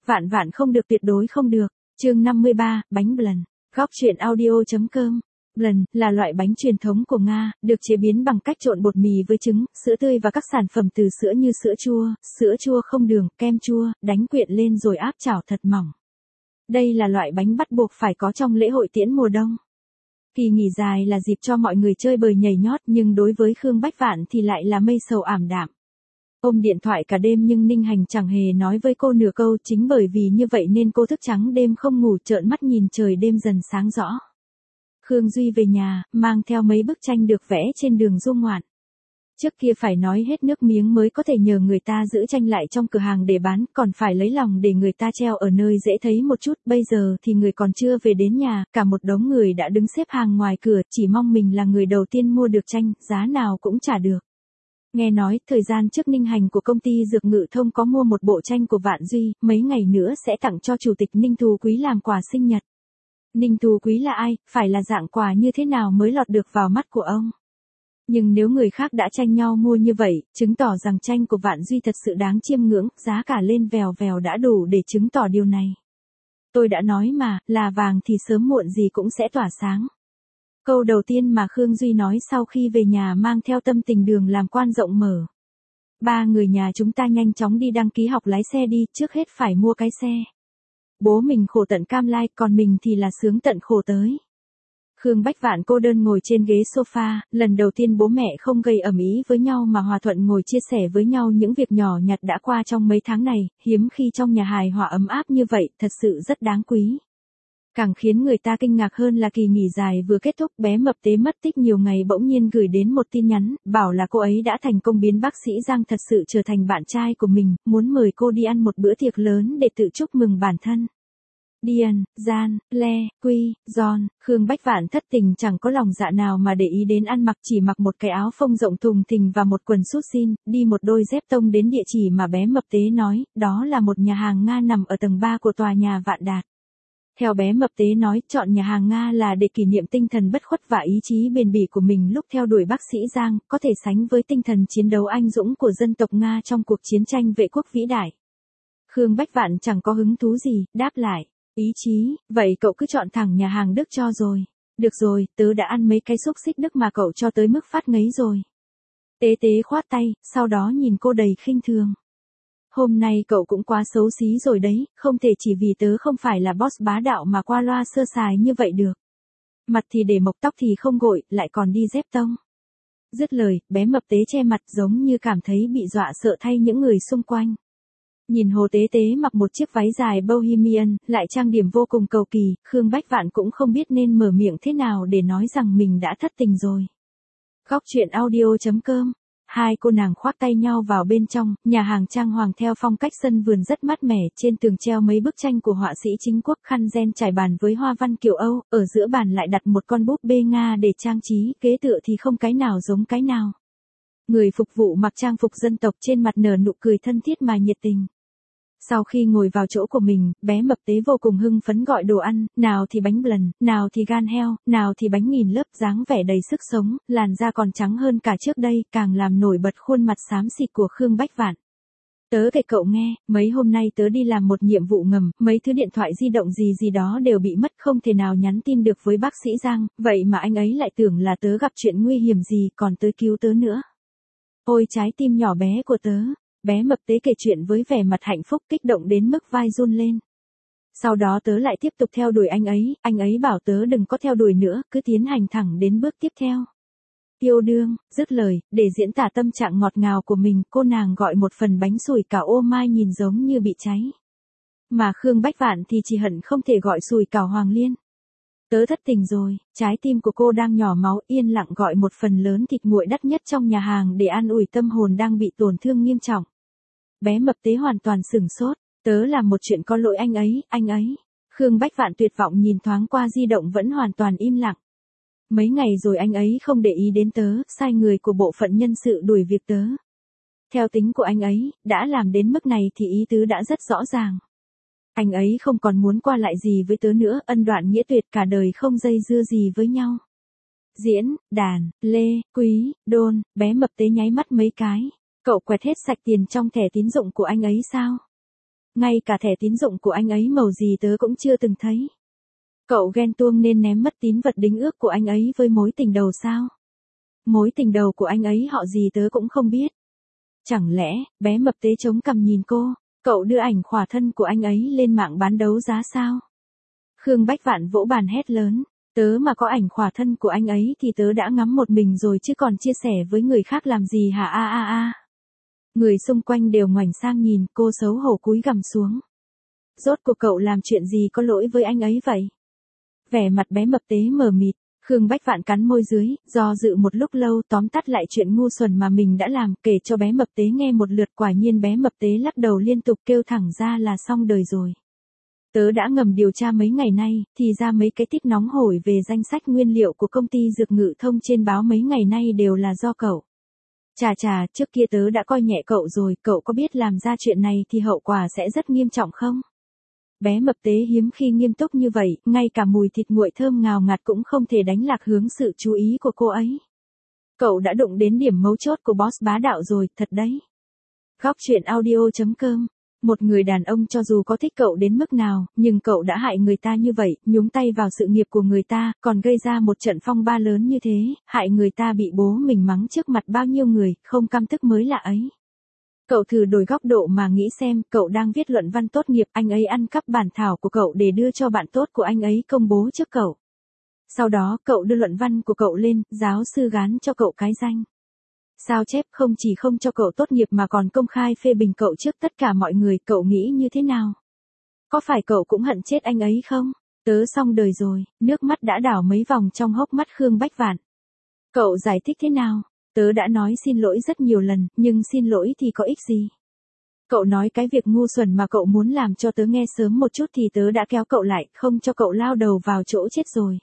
Vạn vạn không được, tuyệt đối không được. Chương 53, bánh Blen. Góc truyện audio.com. Blen là loại bánh truyền thống của Nga, được chế biến bằng cách trộn bột mì với trứng, sữa tươi và các sản phẩm từ sữa như sữa chua không đường, kem chua, đánh quyện lên rồi áp chảo thật mỏng. Đây là loại bánh bắt buộc phải có trong lễ hội tiễn mùa đông. Kỳ nghỉ dài là dịp cho mọi người chơi bời nhảy nhót, nhưng đối với Khương Bách Vạn thì lại là mây sầu ảm đạm. Ôm điện thoại cả đêm nhưng Ninh Hành chẳng hề nói với cô nửa câu, chính bởi vì như vậy nên cô thức trắng đêm không ngủ, trợn mắt nhìn trời đêm dần sáng rõ. Khương Duy về nhà, mang theo mấy bức tranh được vẽ trên đường du ngoạn. Trước kia phải nói hết nước miếng mới có thể nhờ người ta giữ tranh lại trong cửa hàng để bán, còn phải lấy lòng để người ta treo ở nơi dễ thấy một chút. Bây giờ thì người còn chưa về đến nhà, cả một đống người đã đứng xếp hàng ngoài cửa, chỉ mong mình là người đầu tiên mua được tranh, giá nào cũng trả được. Nghe nói, thời gian trước Ninh Hành của công ty Dược Ngự Thông có mua một bộ tranh của Vạn Duy, mấy ngày nữa sẽ tặng cho chủ tịch Ninh Tú Quý làm quà sinh nhật. Ninh Tú Quý là ai, phải là dạng quà như thế nào mới lọt được vào mắt của ông? Nhưng nếu người khác đã tranh nhau mua như vậy, chứng tỏ rằng tranh của Vạn Duy thật sự đáng chiêm ngưỡng, giá cả lên vèo vèo đã đủ để chứng tỏ điều này. Tôi đã nói mà, là vàng thì sớm muộn gì cũng sẽ tỏa sáng. Câu đầu tiên mà Khương Duy nói sau khi về nhà mang theo tâm tình đường làm quan rộng mở. Ba người nhà chúng ta nhanh chóng đi đăng ký học lái xe đi, trước hết phải mua cái xe. Bố mình khổ tận cam lai, còn mình thì là sướng tận khổ tới. Khương Bách Vạn cô đơn ngồi trên ghế sofa, lần đầu tiên bố mẹ không gây ầm ĩ với nhau mà hòa thuận ngồi chia sẻ với nhau những việc nhỏ nhặt đã qua trong mấy tháng này, hiếm khi trong nhà hài hòa ấm áp như vậy, thật sự rất đáng quý. Càng khiến người ta kinh ngạc hơn là kỳ nghỉ dài vừa kết thúc, bé mập tế mất tích nhiều ngày bỗng nhiên gửi đến một tin nhắn, bảo là cô ấy đã thành công biến bác sĩ Giang thật sự trở thành bạn trai của mình, muốn mời cô đi ăn một bữa tiệc lớn để tự chúc mừng bản thân. Điền, Gian, Le, Quy, Giòn, Khương Bách Vạn thất tình chẳng có lòng dạ nào mà để ý đến ăn mặc, chỉ mặc một cái áo phông rộng thùng thình và một quần sút xin, đi một đôi dép tông đến địa chỉ mà bé mập tế nói, đó là một nhà hàng Nga nằm ở tầng 3 của tòa nhà Vạn Đạt. Theo bé mập tế nói, chọn nhà hàng Nga là để kỷ niệm tinh thần bất khuất và ý chí bền bỉ của mình lúc theo đuổi bác sĩ Giang, có thể sánh với tinh thần chiến đấu anh dũng của dân tộc Nga trong cuộc chiến tranh vệ quốc vĩ đại. Khương Bách Vạn chẳng có hứng thú gì, đáp lại. Ý chí, vậy cậu cứ chọn thẳng nhà hàng Đức cho rồi. Được rồi, tớ đã ăn mấy cái xúc xích Đức mà cậu cho tới mức phát ngấy rồi. Tế tế khoát tay, sau đó nhìn cô đầy khinh thường. Hôm nay cậu cũng quá xấu xí rồi đấy, không thể chỉ vì tớ không phải là boss bá đạo mà qua loa sơ sài như vậy được. Mặt thì để mộc, tóc thì không gội, lại còn đi dép tông. Dứt lời, bé mập tế che mặt giống như cảm thấy bị dọa sợ thay những người xung quanh. Nhìn Hồ Tế Tế mặc một chiếc váy dài bohemian, lại trang điểm vô cùng cầu kỳ, Khương Bách Vạn cũng không biết nên mở miệng thế nào để nói rằng mình đã thất tình rồi. Góc truyện audio.com. Hai cô nàng khoác tay nhau vào bên trong, nhà hàng trang hoàng theo phong cách sân vườn rất mát mẻ, trên tường treo mấy bức tranh của họa sĩ chính quốc, khăn ren trải bàn với hoa văn kiểu Âu, ở giữa bàn lại đặt một con búp bê Nga để trang trí, kế tựa thì không cái nào giống cái nào. Người phục vụ mặc trang phục dân tộc trên mặt nở nụ cười thân thiết mà nhiệt tình. Sau khi ngồi vào chỗ của mình, bé mập tế vô cùng hưng phấn gọi đồ ăn, nào thì bánh Blen, nào thì gan heo, nào thì bánh nghìn lớp, dáng vẻ đầy sức sống, làn da còn trắng hơn cả trước đây, càng làm nổi bật khuôn mặt xám xịt của Khương Bách Vạn. Tớ kể cậu nghe, mấy hôm nay tớ đi làm một nhiệm vụ ngầm, mấy thứ điện thoại di động gì đó đều bị mất, không thể nào nhắn tin được với bác sĩ Giang, vậy mà anh ấy lại tưởng là tớ gặp chuyện nguy hiểm gì, còn tới cứu tớ nữa. Ôi trái tim nhỏ bé của tớ. Bé mập tế kể chuyện với vẻ mặt hạnh phúc, kích động đến mức vai run lên. Sau đó tớ lại tiếp tục theo đuổi anh ấy bảo tớ đừng có theo đuổi nữa, cứ tiến hành thẳng đến bước tiếp theo. Yêu đương, dứt lời, để diễn tả tâm trạng ngọt ngào của mình, cô nàng gọi một phần bánh sủi cảo ô mai nhìn giống như bị cháy. Mà Khương Bách Vạn thì chỉ hận không thể gọi sủi cảo Hoàng Liên. Tớ thất tình rồi, trái tim của cô đang nhỏ máu, yên lặng gọi một phần lớn thịt nguội đắt nhất trong nhà hàng để an ủi tâm hồn đang bị tổn thương nghiêm trọng. Bé mập tế hoàn toàn sửng sốt, tớ làm một chuyện có lỗi anh ấy. Khương Bách Vạn tuyệt vọng nhìn thoáng qua di động vẫn hoàn toàn im lặng. Mấy ngày rồi anh ấy không để ý đến tớ, sai người của bộ phận nhân sự đuổi việc tớ. Theo tính của anh ấy, đã làm đến mức này thì ý tứ đã rất rõ ràng. Anh ấy không còn muốn qua lại gì với tớ nữa, ân đoạn nghĩa tuyệt, cả đời không dây dưa gì với nhau. Diễn, Đàn, Lê, Quý, Đôn, bé mập tế nháy mắt mấy cái. Cậu quẹt hết sạch tiền trong thẻ tín dụng của anh ấy sao? ngay cả thẻ tín dụng của anh ấy màu gì tớ cũng chưa từng thấy. Cậu ghen tuông nên ném mất tín vật đính ước của anh ấy với mối tình đầu sao? Mối tình đầu của anh ấy họ gì tớ cũng không biết. Chẳng lẽ, bé mập tế chống cằm nhìn cô, cậu đưa ảnh khỏa thân của anh ấy lên mạng bán đấu giá sao? Khương Bách Vạn vỗ bàn hét lớn, tớ mà có ảnh khỏa thân của anh ấy thì tớ đã ngắm một mình rồi chứ còn chia sẻ với người khác làm gì hả a a a. Người xung quanh đều ngoảnh sang nhìn, cô xấu hổ cúi gằm xuống. Rốt cuộc cậu làm chuyện gì có lỗi với anh ấy vậy? Vẻ mặt bé mập tế mờ mịt, Khương Bách Vạn cắn môi dưới, do dự một lúc lâu tóm tắt lại chuyện ngu xuẩn mà mình đã làm, kể cho bé mập tế nghe một lượt. Quả nhiên bé mập tế lắc đầu liên tục kêu thẳng ra là xong đời rồi. Tớ đã ngầm điều tra mấy ngày nay, thì ra mấy cái tít nóng hổi về danh sách nguyên liệu của công ty dược ngự thông trên báo mấy ngày nay đều là do cậu. Chà, trước kia tớ đã coi nhẹ cậu rồi, cậu có biết làm ra chuyện này thì hậu quả sẽ rất nghiêm trọng không? Bé mập tế hiếm khi nghiêm túc như vậy, ngay cả mùi thịt nguội thơm ngào ngạt cũng không thể đánh lạc hướng sự chú ý của cô ấy. Cậu đã đụng đến điểm mấu chốt của boss bá đạo rồi, thật đấy. Góc truyện audio.com. Một người đàn ông cho dù có thích cậu đến mức nào, nhưng cậu đã hại người ta như vậy, nhúng tay vào sự nghiệp của người ta, còn gây ra một trận phong ba lớn như thế, hại người ta bị bố mình mắng trước mặt bao nhiêu người, không căm tức mới lạ ấy. Cậu thử đổi góc độ mà nghĩ xem, cậu đang viết luận văn tốt nghiệp, anh ấy ăn cắp bản thảo của cậu để đưa cho bạn tốt của anh ấy công bố trước cậu. Sau đó, cậu đưa luận văn của cậu lên, giáo sư gán cho cậu cái danh sao chép, không chỉ không cho cậu tốt nghiệp mà còn công khai phê bình cậu trước tất cả mọi người, cậu nghĩ như thế nào? Có phải cậu cũng hận chết anh ấy không? Tớ xong đời rồi, nước mắt đã đảo mấy vòng trong hốc mắt Khương Bách Vạn. Cậu giải thích thế nào? Tớ đã nói xin lỗi rất nhiều lần, nhưng xin lỗi thì có ích gì? Cậu nói cái việc ngu xuẩn mà cậu muốn làm cho tớ nghe sớm một chút thì tớ đã kéo cậu lại, không cho cậu lao đầu vào chỗ chết rồi.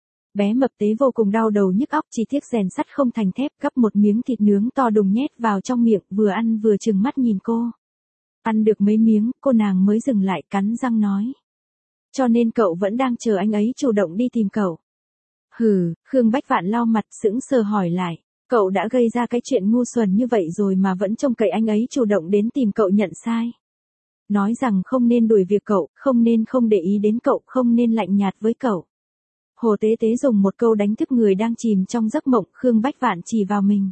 Bé mập tế vô cùng đau đầu nhức óc, chỉ tiếc rèn sắt không thành thép, gắp một miếng thịt nướng to đùng nhét vào trong miệng, vừa ăn vừa trừng mắt nhìn cô. Ăn được mấy miếng, cô nàng mới dừng lại, cắn răng nói. Cho nên cậu vẫn đang chờ anh ấy chủ động đi tìm cậu. Hừ, Khương Bách Vạn lau mặt sững sờ hỏi lại. Cậu đã gây ra cái chuyện ngu xuẩn như vậy rồi mà vẫn trông cậy anh ấy chủ động đến tìm cậu nhận sai. Nói rằng không nên đuổi việc cậu, không nên không để ý đến cậu, không nên lạnh nhạt với cậu. Hồ Tế Tế dùng một câu đánh thức người đang chìm trong giấc mộng. Khương Bách Vạn chỉ vào mình.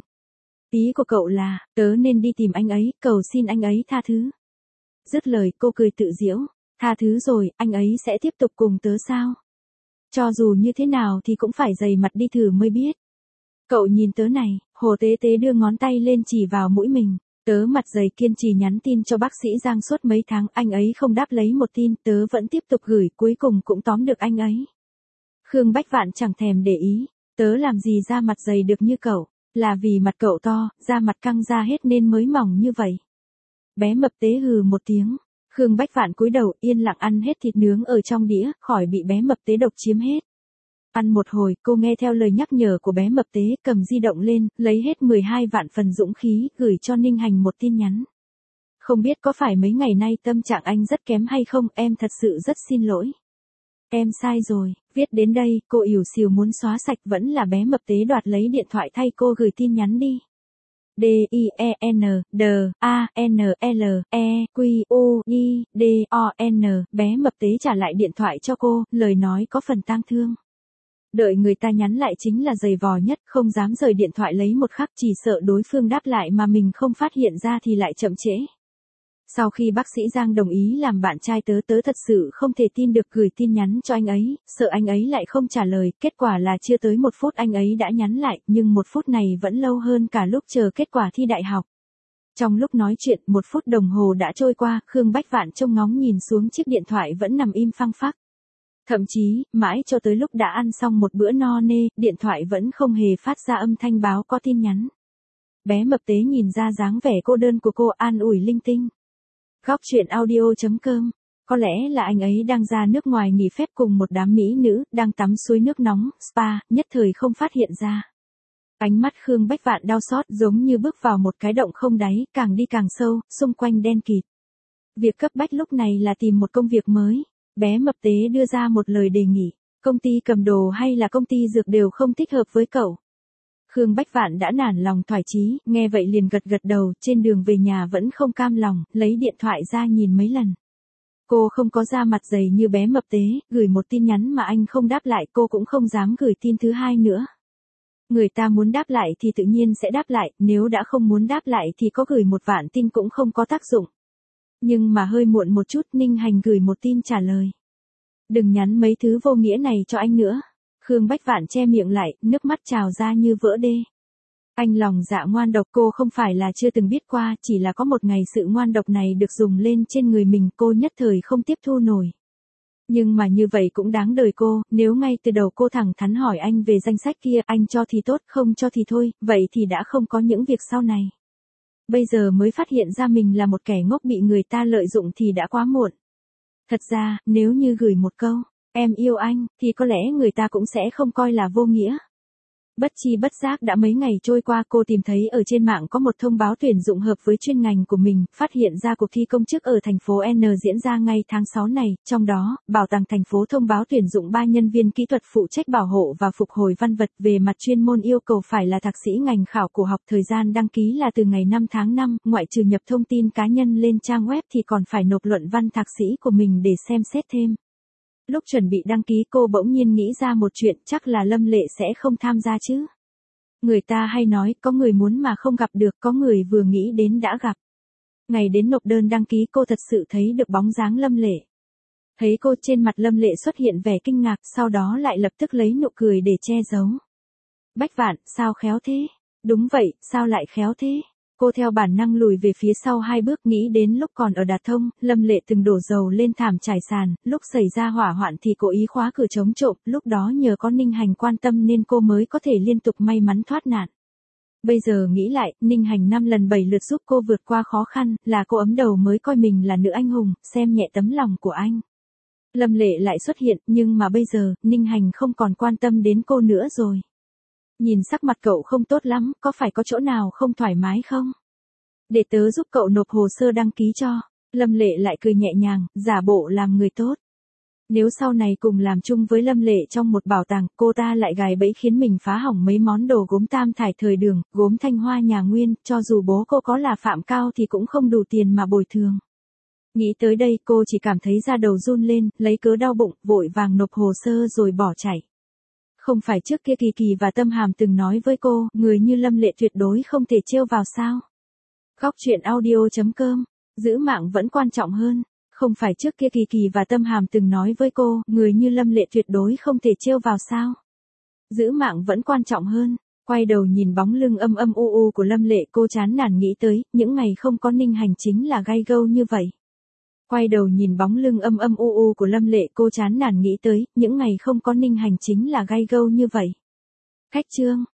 Ý của cậu là, tớ nên đi tìm anh ấy, cầu xin anh ấy tha thứ. Dứt lời cô cười tự giễu. Tha thứ rồi, anh ấy sẽ tiếp tục cùng tớ sao? Cho dù như thế nào thì cũng phải dày mặt đi thử mới biết. Cậu nhìn tớ này, Hồ Tế Tế đưa ngón tay lên chỉ vào mũi mình. Tớ mặt dày kiên trì nhắn tin cho bác sĩ Giang suốt mấy tháng, anh ấy không đáp lấy một tin, tớ vẫn tiếp tục gửi, cuối cùng cũng tóm được anh ấy. Khương Bách Vạn chẳng thèm để ý, tớ làm gì da mặt dày được như cậu, là vì mặt cậu to, da mặt căng ra hết nên mới mỏng như vậy. Bé mập tế hừ một tiếng, Khương Bách Vạn cúi đầu yên lặng ăn hết thịt nướng ở trong đĩa, khỏi bị bé mập tế độc chiếm hết. Ăn một hồi, cô nghe theo lời nhắc nhở của bé mập tế, cầm di động lên, lấy hết 12 vạn phần dũng khí, gửi cho Ninh Hành một tin nhắn. Không biết có phải mấy ngày nay tâm trạng anh rất kém hay không, em thật sự rất xin lỗi. Em sai rồi, viết đến đây, cô ỉu xìu muốn xóa sạch, vẫn là bé mập tế đoạt lấy điện thoại thay cô gửi tin nhắn đi. D-I-E-N-D-A-N-L-E-Q-U-I-D-O-N, bé mập tế trả lại điện thoại cho cô, lời nói có phần tang thương. Đợi người ta nhắn lại chính là giày vò nhất, không dám rời điện thoại lấy một khắc, chỉ sợ đối phương đáp lại mà mình không phát hiện ra thì lại chậm trễ. Sau khi bác sĩ Giang đồng ý làm bạn trai tớ, tớ thật sự không thể tin được, gửi tin nhắn cho anh ấy, sợ anh ấy lại không trả lời, kết quả là chưa tới 1 phút anh ấy đã nhắn lại, nhưng 1 phút này vẫn lâu hơn cả lúc chờ kết quả thi đại học. Trong lúc nói chuyện, 1 phút đồng hồ đã trôi qua, Khương Bách Vạn trông ngóng nhìn xuống chiếc điện thoại vẫn nằm im phăng phắc. Thậm chí, mãi cho tới lúc đã ăn xong một bữa no nê, điện thoại vẫn không hề phát ra âm thanh báo có tin nhắn. Bé mập tế nhìn ra dáng vẻ cô đơn của cô, an ủi linh tinh. Góc truyện audio.com. Có lẽ là anh ấy đang ra nước ngoài nghỉ phép cùng một đám mỹ nữ, đang tắm suối nước nóng, spa, nhất thời không phát hiện ra. Ánh mắt Khương Bách Vạn đau xót, giống như bước vào một cái động không đáy, càng đi càng sâu, xung quanh đen kịt. Việc cấp bách lúc này là tìm một công việc mới. Bé mập tế đưa ra một lời đề nghị. Công ty cầm đồ hay là công ty dược đều không thích hợp với cậu. Khương Bách Vạn đã nản lòng thoải chí, nghe vậy liền gật gật đầu, trên đường về nhà vẫn không cam lòng, lấy điện thoại ra nhìn mấy lần. Cô không có da mặt dày như bé mập tế, gửi một tin nhắn mà anh không đáp lại cô cũng không dám gửi tin thứ hai nữa. Người ta muốn đáp lại thì tự nhiên sẽ đáp lại, nếu đã không muốn đáp lại thì có gửi 1 vạn tin cũng không có tác dụng. Nhưng mà hơi muộn một chút Ninh Hành gửi một tin trả lời. Đừng nhắn mấy thứ vô nghĩa này cho anh nữa. Khương Bách Vạn che miệng lại, nước mắt trào ra như vỡ đê. Anh lòng dạ ngoan độc cô không phải là chưa từng biết qua, chỉ là có một ngày sự ngoan độc này được dùng lên trên người mình cô nhất thời không tiếp thu nổi. Nhưng mà như vậy cũng đáng đời cô, nếu ngay từ đầu cô thẳng thắn hỏi anh về danh sách kia, anh cho thì tốt, không cho thì thôi, vậy thì đã không có những việc sau này. Bây giờ mới phát hiện ra mình là một kẻ ngốc bị người ta lợi dụng thì đã quá muộn. Thật ra, nếu như gửi một câu, em yêu anh, thì có lẽ người ta cũng sẽ không coi là vô nghĩa. Bất chi bất giác đã mấy ngày trôi qua cô tìm thấy ở trên mạng có một thông báo tuyển dụng hợp với chuyên ngành của mình, phát hiện ra cuộc thi công chức ở thành phố N diễn ra ngay tháng 6 này, trong đó, bảo tàng thành phố thông báo tuyển dụng 3 nhân viên kỹ thuật phụ trách bảo hộ và phục hồi văn vật về mặt chuyên môn yêu cầu phải là thạc sĩ ngành khảo cổ học, thời gian đăng ký là từ ngày 5 tháng 5, ngoại trừ nhập thông tin cá nhân lên trang web thì còn phải nộp luận văn thạc sĩ của mình để xem xét thêm. Lúc chuẩn bị đăng ký cô bỗng nhiên nghĩ ra một chuyện, chắc là Lâm Lệ sẽ không tham gia chứ. Người ta hay nói, có người muốn mà không gặp được, có người vừa nghĩ đến đã gặp. Ngày đến nộp đơn đăng ký cô thật sự thấy được bóng dáng Lâm Lệ. Thấy cô trên mặt Lâm Lệ xuất hiện vẻ kinh ngạc, sau đó lại lập tức lấy nụ cười để che giấu. Bách Vạn, sao khéo thế? Đúng vậy, sao lại khéo thế? Cô theo bản năng lùi về phía sau 2 bước, nghĩ đến lúc còn ở Đạt Thông, Lâm Lệ từng đổ dầu lên thảm trải sàn, lúc xảy ra hỏa hoạn thì cố ý khóa cửa chống trộm, lúc đó nhờ có Ninh Hành quan tâm nên cô mới có thể liên tục may mắn thoát nạn. Bây giờ nghĩ lại, Ninh Hành 5 lần 7 lượt giúp cô vượt qua khó khăn, là cô ấm đầu mới coi mình là nữ anh hùng, xem nhẹ tấm lòng của anh. Lâm Lệ lại xuất hiện, nhưng mà bây giờ, Ninh Hành không còn quan tâm đến cô nữa rồi. Nhìn sắc mặt cậu không tốt lắm, có phải có chỗ nào không thoải mái không? Để tớ giúp cậu nộp hồ sơ đăng ký cho. Lâm Lệ lại cười nhẹ nhàng, giả bộ làm người tốt. Nếu sau này cùng làm chung với Lâm Lệ trong một bảo tàng, cô ta lại gài bẫy khiến mình phá hỏng mấy món đồ gốm tam thải thời Đường, gốm Thanh Hoa nhà Nguyên, cho dù bố cô có là Phạm Cao thì cũng không đủ tiền mà bồi thường. Nghĩ tới đây cô chỉ cảm thấy da đầu run lên, lấy cớ đau bụng, vội vàng nộp hồ sơ rồi bỏ chạy. Không phải trước kia Kỳ Kỳ và Tâm Hàm từng nói với cô, người như Lâm Lệ tuyệt đối không thể trêu vào sao? Góc truyện audio.com, giữ mạng vẫn quan trọng hơn. Không phải trước kia Kỳ Kỳ và Tâm Hàm từng nói với cô, người như Lâm Lệ tuyệt đối không thể trêu vào sao? Giữ mạng vẫn quan trọng hơn. Quay đầu nhìn bóng lưng âm âm u u của Lâm Lệ, cô chán nản nghĩ tới, những ngày không có Ninh Hành chính là gay gâu như vậy. Quay đầu nhìn bóng lưng âm âm u u của Lâm Lệ, cô chán nản nghĩ tới, những ngày không có Ninh Hành chính là gay gâu như vậy. Cách chương